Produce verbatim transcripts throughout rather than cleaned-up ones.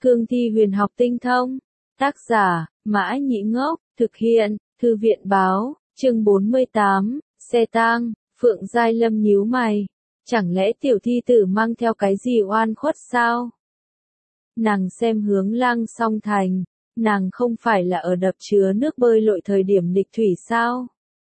Cương thi huyền học tinh thông. Tác giả, Mã Nhĩ Ngốc, thực hiện, Thư viện báo, chương bốn mươi tám, xe tang. Phượng Giai Lâm nhíu mày. Chẳng lẽ tiểu thi tử mang theo cái gì oan khuất sao? Nàng xem hướng Lăng Song Thành, nàng không phải là ở đập chứa nước bơi lội thời điểm nghịch thủy sao?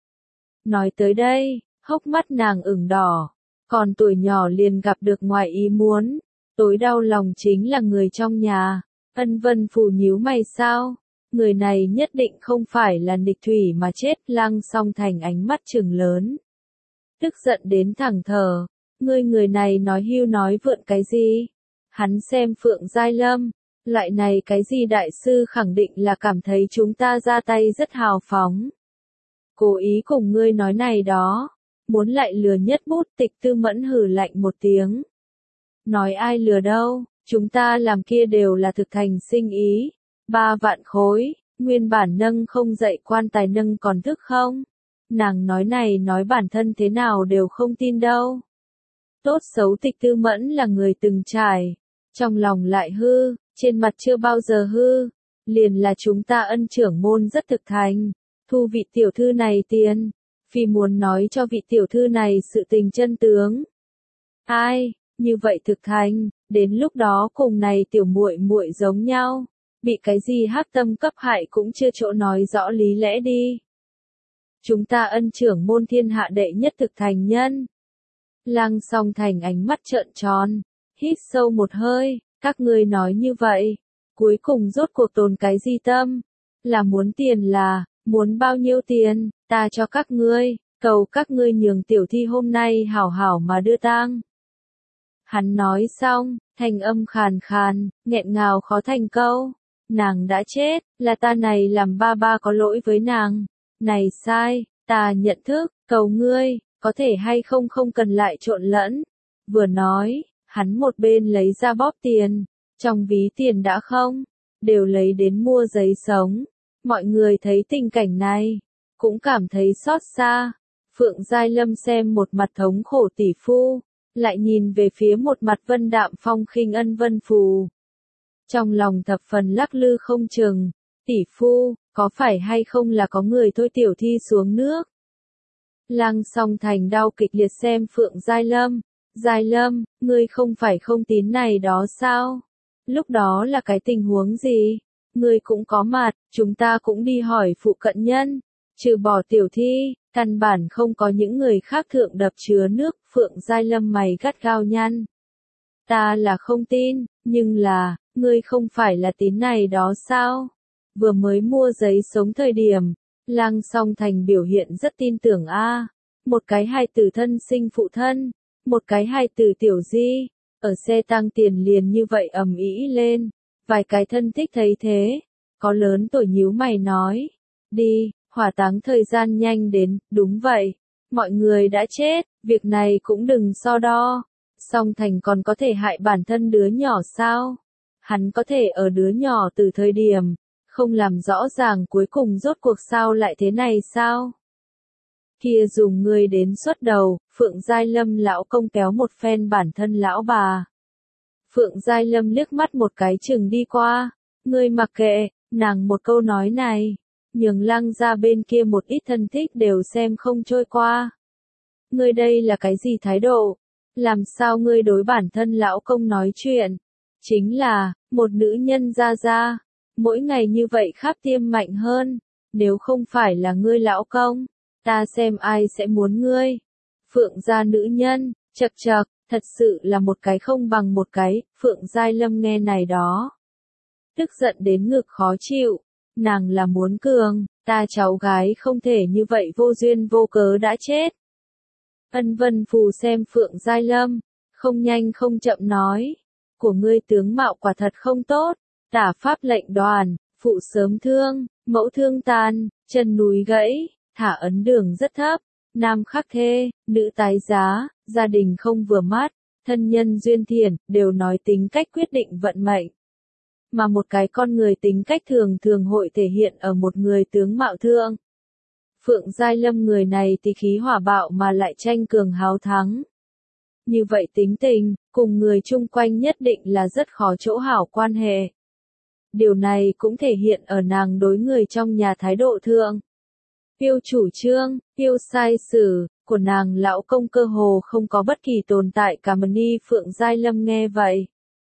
Nói tới đây, hốc mắt nàng ửng đỏ, còn tuổi nhỏ liền gặp được ngoài ý muốn, tối đau lòng chính là người trong nhà. Ân Vân Phù nhíu mày sao? Người này nhất định không phải là nghịch thủy mà chết. Lăng Song Thành ánh mắt trừng lớn, tức giận đến thẳng thở. Ngươi người này nói hưu nói vượn cái gì? Hắn xem Phượng Giai Lâm, loại này cái gì đại sư khẳng định là cảm thấy chúng ta ra tay rất hào phóng. Cố ý cùng ngươi nói này đó, muốn lại lừa nhất bút. Tịch Tư Mẫn hừ lạnh một tiếng. Nói ai lừa đâu, chúng ta làm kia đều là thực thành sinh ý. Ba vạn khối, nguyên bản nâng không dậy quan tài nâng còn thức không? Nàng nói này nói bản thân thế nào đều không tin đâu. Tốt xấu Tịch Tư Mẫn là người từng trải, trong lòng lại hư, trên mặt chưa bao giờ hư. Liền là chúng ta Ân trưởng môn rất thực thành, thu vị tiểu thư này tiền, vì muốn nói cho vị tiểu thư này sự tình chân tướng. Ai, như vậy thực thành, đến lúc đó cùng này tiểu muội muội giống nhau, bị cái gì hắc tâm cấp hại cũng chưa chỗ nói rõ lý lẽ đi. Chúng ta Ân trưởng môn thiên hạ đệ nhất thực thành nhân. Lăng Song Thành ánh mắt trợn tròn, hít sâu một hơi. Các ngươi nói như vậy, cuối cùng rốt cuộc tồn cái gì tâm? Là muốn tiền là, muốn bao nhiêu tiền, ta cho các ngươi, cầu các ngươi nhường tiểu thi hôm nay hảo hảo mà đưa tang. Hắn nói xong, thanh âm khàn khàn, nghẹn ngào khó thành câu. Nàng đã chết, là ta này làm ba ba có lỗi với nàng. Này sai, ta nhận thức, cầu ngươi, có thể hay không không cần lại trộn lẫn. Vừa nói, hắn một bên lấy ra bóp tiền, trong ví tiền đã không, đều lấy đến mua giấy sống. Mọi người thấy tình cảnh này, cũng cảm thấy xót xa. Phượng Giai Lâm xem một mặt thống khổ tỷ phu, lại nhìn về phía một mặt vân đạm phong khinh Ân Vân Phù. Trong lòng thập phần lắc lư không chừng, tỷ phu, có phải hay không là có người thôi tiểu thi xuống nước? Lăng Song Thành đau kịch liệt xem Phượng Giai Lâm. Giai Lâm, ngươi không phải không tín này đó sao? Lúc đó là cái tình huống gì? Ngươi cũng có mặt, chúng ta cũng đi hỏi phụ cận nhân. Trừ bỏ tiểu thi, căn bản không có những người khác thượng đập chứa nước. Phượng Giai Lâm mày gắt gao nhăn. Ta là không tin, nhưng là, ngươi không phải là tín này đó sao? Vừa mới mua giấy sống thời điểm, Lăng Song Thành biểu hiện rất tin tưởng a. Một cái hài tử thân sinh phụ thân, một cái hài tử tiểu di, ở xe tang tiền liền như vậy ầm ĩ lên. Vài cái thân thích thấy thế, có lớn tuổi nhíu mày nói, đi, hỏa táng thời gian nhanh đến. Đúng vậy, mọi người đã chết, việc này cũng đừng so đo. Song Thành còn có thể hại bản thân đứa nhỏ sao? Hắn có thể ở đứa nhỏ từ thời điểm, không làm rõ ràng cuối cùng rốt cuộc sao lại thế này sao? Kia dùng người đến xuất đầu. Phượng Giai Lâm lão công kéo một phen bản thân lão bà. Phượng Giai Lâm liếc mắt một cái chừng đi qua. Ngươi mặc kệ, nàng một câu nói này, nhường Lăng ra bên kia một ít thân thích đều xem không trôi qua. Ngươi đây là cái gì thái độ? Làm sao ngươi đối bản thân lão công nói chuyện? Chính là, một nữ nhân ra ra, mỗi ngày như vậy khắp tiêm mạnh hơn. Nếu không phải là ngươi lão công, ta xem ai sẽ muốn ngươi. Phượng gia nữ nhân, chật chật, thật sự là một cái không bằng một cái. Phượng Giai Lâm nghe này đó, tức giận đến ngực khó chịu. Nàng là muốn cường, ta cháu gái không thể như vậy vô duyên vô cớ đã chết. Ân Vân Phù xem Phượng Giai Lâm, không nhanh không chậm nói, của ngươi tướng mạo quả thật không tốt. Tả pháp lệnh đoàn, phụ sớm thương, mẫu thương tàn, chân núi gãy, thả ấn đường rất thấp, nam khắc thê, nữ tái giá, gia đình không vừa mắt, thân nhân duyên thiền, đều nói tính cách quyết định vận mệnh. Mà một cái con người tính cách thường thường hội thể hiện ở một người tướng mạo thượng. Phượng Giai Lâm người này thì khí hỏa bạo mà lại tranh cường háo thắng. Như vậy tính tình, cùng người chung quanh nhất định là rất khó chỗ hảo quan hệ. Điều này cũng thể hiện ở nàng đối người trong nhà thái độ thượng. Yêu chủ trương, yêu sai sử, của nàng lão công cơ hồ không có bất kỳ tồn tại cả. Mani Phượng Giai Lâm nghe vậy.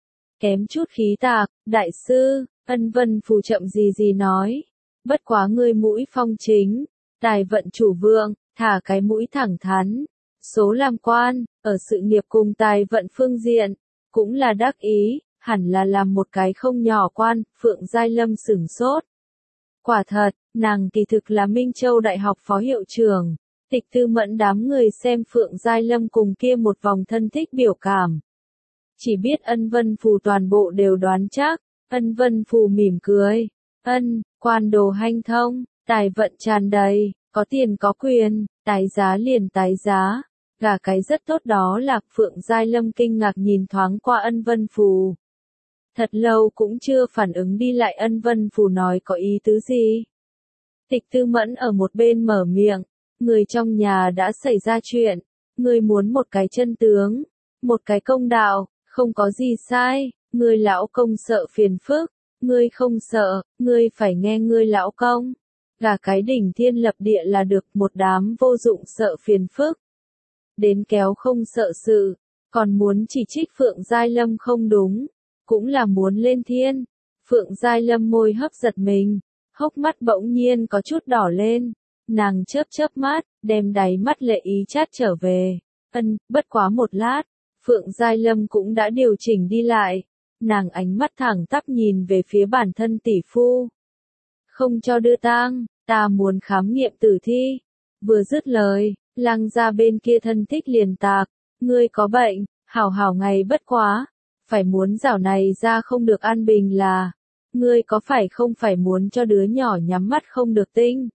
Kém chút khí tạc, đại sư, Ân Vân Phù chậm gì gì nói. Bất quá ngươi mũi phong chính, tài vận chủ vượng, thả cái mũi thẳng thắn. Số làm quan, ở sự nghiệp cùng tài vận phương diện, cũng là đắc ý, hẳn là làm một cái không nhỏ quan. Phượng Giai Lâm sửng sốt. Quả thật, nàng kỳ thực là Minh Châu Đại học phó hiệu trưởng. Tịch Tư Mẫn đám người xem Phượng Giai Lâm cùng kia một vòng thân thích biểu cảm. Chỉ biết Ân Vân Phù toàn bộ đều đoán chắc. Ân Vân Phù mỉm cười. Ân, quan đồ hanh thông, tài vận tràn đầy, có tiền có quyền, tái giá liền tái giá. Gả cái rất tốt đó là. Phượng Giai Lâm kinh ngạc nhìn thoáng qua Ân Vân Phù. Thật lâu cũng chưa phản ứng đi lại Ân Vân Phù nói có ý tứ gì. Tịch Tư Mẫn ở một bên mở miệng. Người trong nhà đã xảy ra chuyện. Người muốn một cái chân tướng. Một cái công đạo. Không có gì sai. Người lão công sợ phiền phức. Ngươi không sợ. Ngươi phải nghe ngươi lão công. Gả cái đỉnh thiên lập địa là được. Một đám vô dụng sợ phiền phức. Đến kéo không sợ sự. Còn muốn chỉ trích Phượng Giai Lâm không đúng. Cũng là muốn lên thiên. Phượng Giai Lâm môi hấp giật mình. Hốc mắt bỗng nhiên có chút đỏ lên. Nàng chớp chớp mắt, đem đáy mắt lệ ý chát trở về. Ân, bất quá một lát, Phượng Giai Lâm cũng đã điều chỉnh đi lại. Nàng ánh mắt thẳng tắp nhìn về phía bản thân tỷ phu. Không cho đưa tang, ta muốn khám nghiệm tử thi. Vừa dứt lời, Lăng gia bên kia thân thích liền tạc. Ngươi có bệnh, hảo hảo ngày bất quá. Phải muốn rảo này ra không được an bình là. Ngươi có phải không phải muốn cho đứa nhỏ nhắm mắt không được tinh.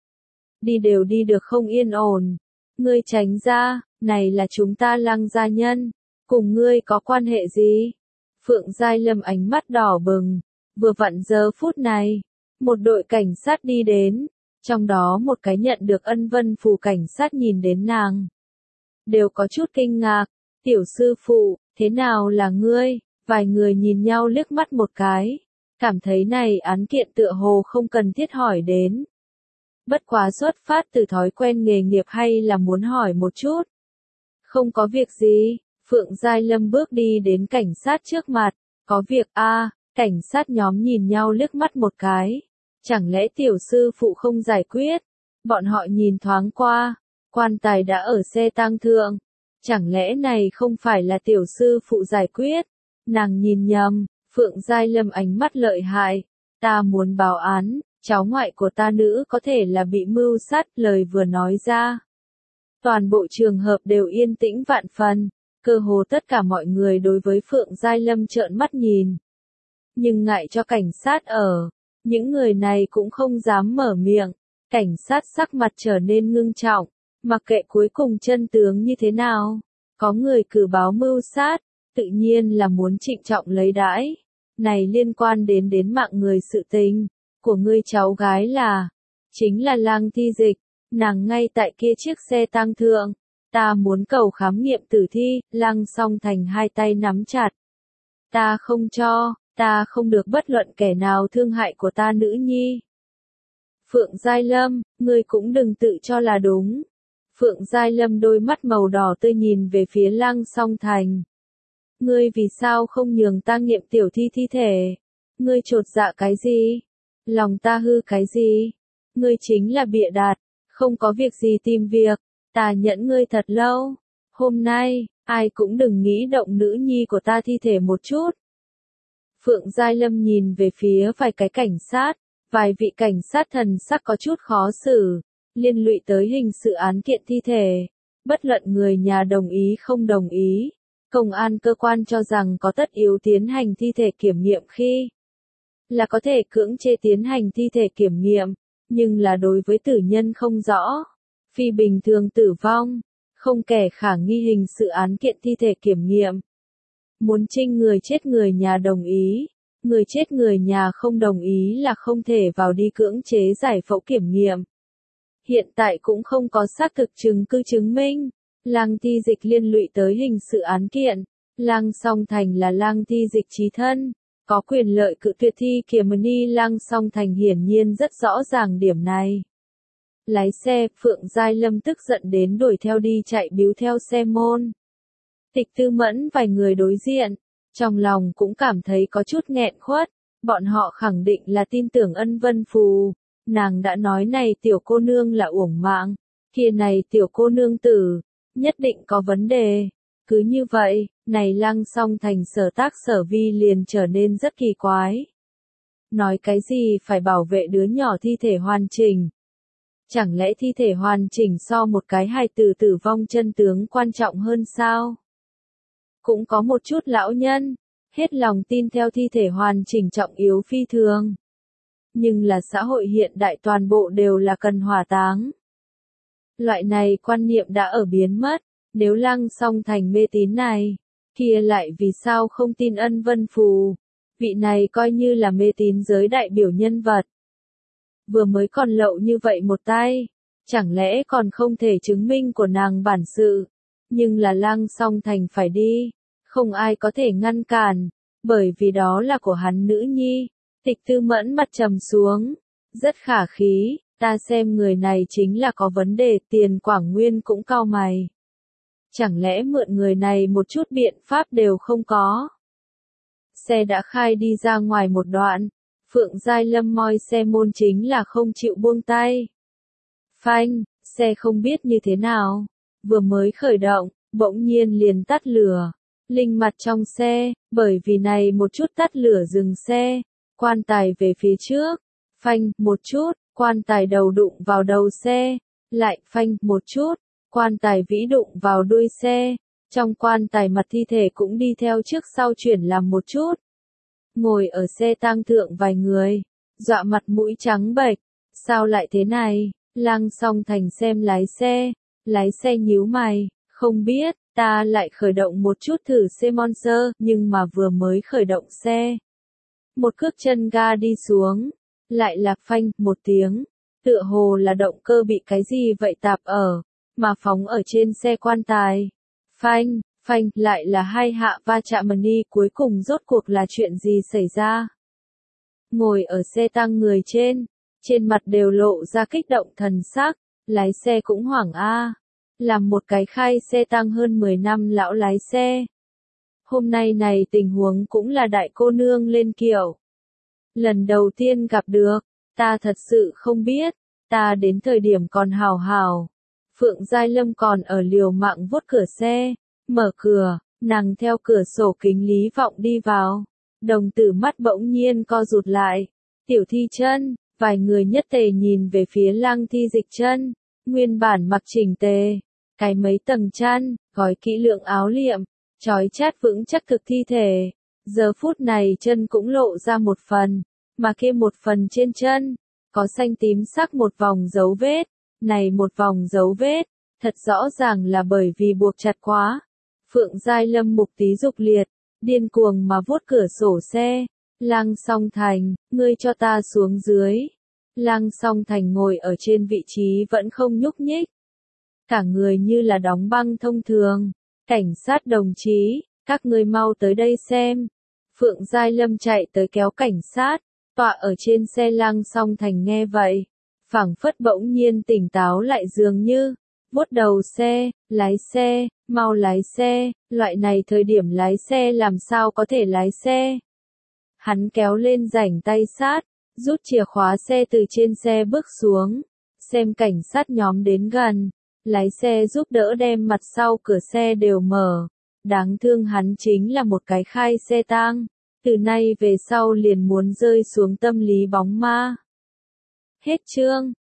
Đi đều đi được không yên ổn. Ngươi tránh ra, này là chúng ta Lăng gia nhân. Cùng ngươi có quan hệ gì? Phượng Giai Lâm ánh mắt đỏ bừng. Vừa vặn giờ phút này, một đội cảnh sát đi đến. Trong đó một cái nhận được Ân Vân Phù cảnh sát nhìn đến nàng. Đều có chút kinh ngạc. Tiểu sư phụ, thế nào là ngươi? Vài người nhìn nhau liếc mắt một cái. Cảm thấy này án kiện tựa hồ không cần thiết hỏi đến. Bất quá xuất phát từ thói quen nghề nghiệp hay là muốn hỏi một chút. Không có việc gì, Phượng Giai Lâm bước đi đến cảnh sát trước mặt. Có việc a à, cảnh sát nhóm nhìn nhau liếc mắt một cái. Chẳng lẽ tiểu sư phụ không giải quyết? Bọn họ nhìn thoáng qua. Quan tài đã ở xe tang thượng. Chẳng lẽ này không phải là tiểu sư phụ giải quyết? Nàng nhìn nhầm, Phượng Giai Lâm ánh mắt lợi hại. Ta muốn báo án, cháu ngoại của ta nữ có thể là bị mưu sát. Lời vừa nói ra. Toàn bộ trường hợp đều yên tĩnh vạn phần. Cơ hồ tất cả mọi người đối với Phượng Giai Lâm trợn mắt nhìn. Nhưng ngại cho cảnh sát ở. Những người này cũng không dám mở miệng. Cảnh sát sắc mặt trở nên ngưng trọng. Mặc kệ cuối cùng chân tướng như thế nào. Có người cử báo mưu sát. Tự nhiên là muốn trịnh trọng lấy đãi. Này liên quan đến đến mạng người sự tình. Của ngươi cháu gái là. Chính là Lăng Thi Dịch. Nàng ngay tại kia chiếc xe tang thượng. Ta muốn cầu khám nghiệm tử thi. Lăng Song Thành hai tay nắm chặt. Ta không cho. Ta không được bất luận kẻ nào thương hại của ta nữ nhi. Phượng Giai Lâm, ngươi cũng đừng tự cho là đúng. Phượng Giai Lâm đôi mắt màu đỏ tươi nhìn về phía Lăng Song Thành. Ngươi vì sao không nhường ta nghiệm tiểu thi thi thể? Ngươi chột dạ cái gì? Lòng ta hư cái gì? Ngươi chính là bịa đặt, không có việc gì tìm việc. Ta nhẫn ngươi thật lâu. Hôm nay, ai cũng đừng nghĩ động nữ nhi của ta thi thể một chút. Phượng Giai Lâm nhìn về phía vài cái cảnh sát. Vài vị cảnh sát thần sắc có chút khó xử. Liên lụy tới hình sự án kiện thi thể. Bất luận người nhà đồng ý không đồng ý. Công an cơ quan cho rằng có tất yếu tiến hành thi thể kiểm nghiệm khi là có thể cưỡng chế tiến hành thi thể kiểm nghiệm, nhưng là đối với tử nhân không rõ, phi bình thường tử vong, không kẻ khả nghi hình sự án kiện thi thể kiểm nghiệm. Muốn trinh người chết người nhà đồng ý, người chết người nhà không đồng ý là không thể vào đi cưỡng chế giải phẫu kiểm nghiệm. Hiện tại cũng không có xác thực chứng cứ chứng minh. Lăng Thi Dịch liên lụy tới hình sự án kiện. Lăng Song Thành là Lăng Thi Dịch chí thân. có quyền lợi cự tuyệt thi kìa Mani Lăng Song Thành hiển nhiên rất rõ ràng điểm này. Lái xe, Phượng Giai Lâm tức giận đến đuổi theo đi chạy bíu theo xe môn. Tịch Tư Mẫn vài người đối diện, trong lòng cũng cảm thấy có chút nghẹn khuất, bọn họ khẳng định là tin tưởng Ân Vân Phù, nàng đã nói này tiểu cô nương là uổng mạng, kia này tiểu cô nương tử, nhất định có vấn đề. Cứ như vậy, này Lăng Song Thành sở tác sở vi liền trở nên rất kỳ quái. Nói cái gì phải bảo vệ đứa nhỏ thi thể hoàn chỉnh. Chẳng lẽ thi thể hoàn chỉnh so một cái hài tử tử vong chân tướng quan trọng hơn sao? Cũng có một chút lão nhân, hết lòng tin theo thi thể hoàn chỉnh trọng yếu phi thường. Nhưng là xã hội hiện đại toàn bộ đều là cần hỏa táng. Loại này quan niệm đã ở biến mất, nếu Lăng Song Thành mê tín này, kia lại vì sao không tin Ân Vân Phù, vị này coi như là mê tín giới đại biểu nhân vật. Vừa mới còn lậu như vậy một tay, chẳng lẽ còn không thể chứng minh của nàng bản sự, nhưng là Lăng Song Thành phải đi, không ai có thể ngăn cản, bởi vì đó là của hắn nữ nhi. Tịch Tư Mẫn mặt trầm xuống, rất khả khí, ta xem người này chính là có vấn đề. Tiền Quảng Nguyên cũng cau mày. Chẳng lẽ mượn người này một chút biện pháp đều không có? Xe đã khai đi ra ngoài một đoạn, Phượng Giai Lâm moi xe môn chính là không chịu buông tay. Phanh, xe không biết như thế nào, vừa mới khởi động, bỗng nhiên liền tắt lửa. Linh mặt trong xe, bởi vì này một chút tắt lửa dừng xe, quan tài về phía trước, phanh, một chút, quan tài đầu đụng vào đầu xe, lại phanh, một chút, quan tài vĩ đụng vào đuôi xe, trong quan tài mặt thi thể cũng đi theo trước sau chuyển làm một chút. Ngồi ở xe tang thượng vài người, dọa mặt mũi trắng bệch, sao lại thế này? Lăng Song Thành xem lái xe, lái xe nhíu mày, không biết, ta lại khởi động một chút thử xe Monster, nhưng mà vừa mới khởi động xe. Một cước chân ga đi xuống, lại là phanh, một tiếng, tựa hồ là động cơ bị cái gì vậy tạp ở, mà phóng ở trên xe quan tài. Phanh, phanh, lại là hai hạ va chạm Mani, cuối cùng rốt cuộc là chuyện gì xảy ra? Ngồi ở xe tăng người trên, trên mặt đều lộ ra kích động thần sắc, lái xe cũng hoảng a. Làm một cái khai xe tăng hơn mười năm lão lái xe. Hôm nay này tình huống cũng là đại cô nương lên kiểu. Lần đầu tiên gặp được, ta thật sự không biết, ta đến thời điểm còn hào hào. Phượng Giai Lâm còn ở liều mạng vuốt cửa xe, mở cửa, nàng theo cửa sổ kính lý vọng đi vào. Đồng tử mắt bỗng nhiên co rụt lại. Tiểu Thi Chân, vài người nhất tề nhìn về phía Lăng Thi Dịch Chân, nguyên bản mặc chỉnh tề, cái mấy tầng chăn, gói kỹ lượng áo liệm, trói chát vững chắc thực thi thể. Giờ phút này chân cũng lộ ra một phần, mà kia một phần trên chân, có xanh tím sắc một vòng dấu vết, này một vòng dấu vết, thật rõ ràng là bởi vì buộc chặt quá. Phượng Giai Lâm mục tí dục liệt, điên cuồng mà vuốt cửa sổ xe. Lăng Song Thành, ngươi cho ta xuống dưới. Lăng Song Thành ngồi ở trên vị trí vẫn không nhúc nhích. Cả người như là đóng băng thông thường. Cảnh sát đồng chí, các ngươi mau tới đây xem. Phượng Giai Lâm chạy tới kéo cảnh sát, tọa ở trên xe. Lăng Song Thành nghe vậy, phảng phất bỗng nhiên tỉnh táo lại dường như, vuốt đầu xe, lái xe, mau lái xe, loại này thời điểm lái xe làm sao có thể lái xe. Hắn kéo lên rảnh tay sát, rút chìa khóa xe từ trên xe bước xuống, xem cảnh sát nhóm đến gần, lái xe giúp đỡ đem mặt sau cửa xe đều mở. Đáng thương hắn chính là một cái khai xe tang, từ nay về sau liền muốn rơi xuống tâm lý bóng ma. Hết chương.